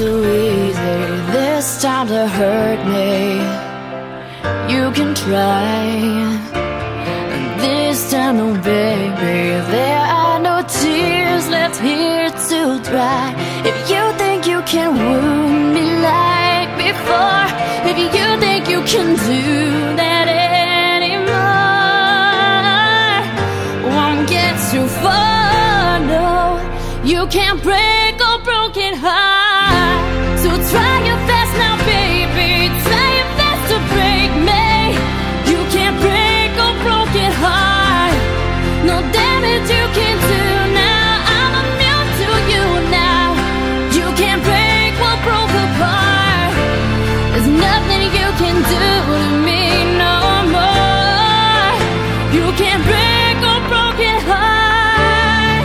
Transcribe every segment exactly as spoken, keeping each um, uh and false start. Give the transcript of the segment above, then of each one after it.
too easy this time to hurt me. You can try, this time, no baby, there are no tears left here to dry. If you think you can wound me like before, if you think you can do that anymore, won't get too far, no. You can't break a broken heart, so try your best now, baby, try your best to break me. You can't break a broken heart, no damage you can do now. I'm immune to you now. You can't break what broke apart. There's nothing you can do to me no more. You can't break a broken heart.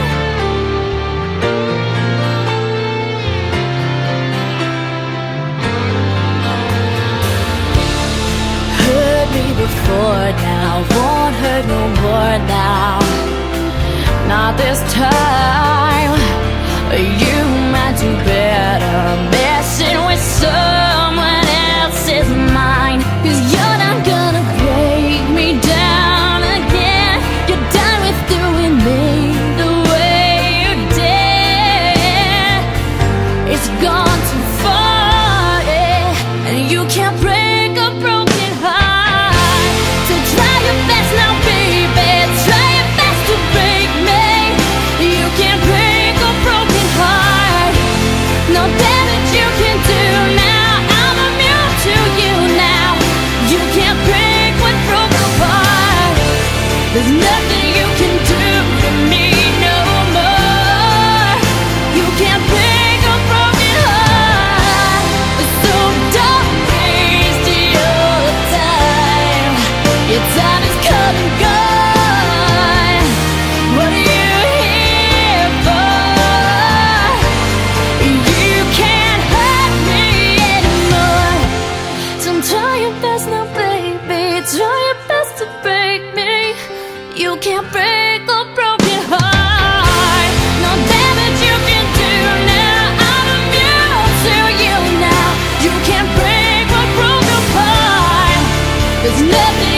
Hurt me before now, won't hurt no more now. Not this time. You might do better messing with someone else's mind, 'cause you're not gonna break me down again. You're done with doing me the way you did. It's gone too far, yeah, and you can't break a broken heart. So try your best now, baby, try your best to break me. You can't break a broken heart, no damage you can do now. I'm immune to you now. You can't break what broke apart. There's nothing you can do to me no more. You can't break a broken heart, so don't waste your time. Your time is come and gone. What are you here for? You can't hurt me anymore. So try your best now, baby, try your best to break me. You can't break a broken heart, no damage you can do now. I'm immune to you now. You can't break what broke apart. There's nothing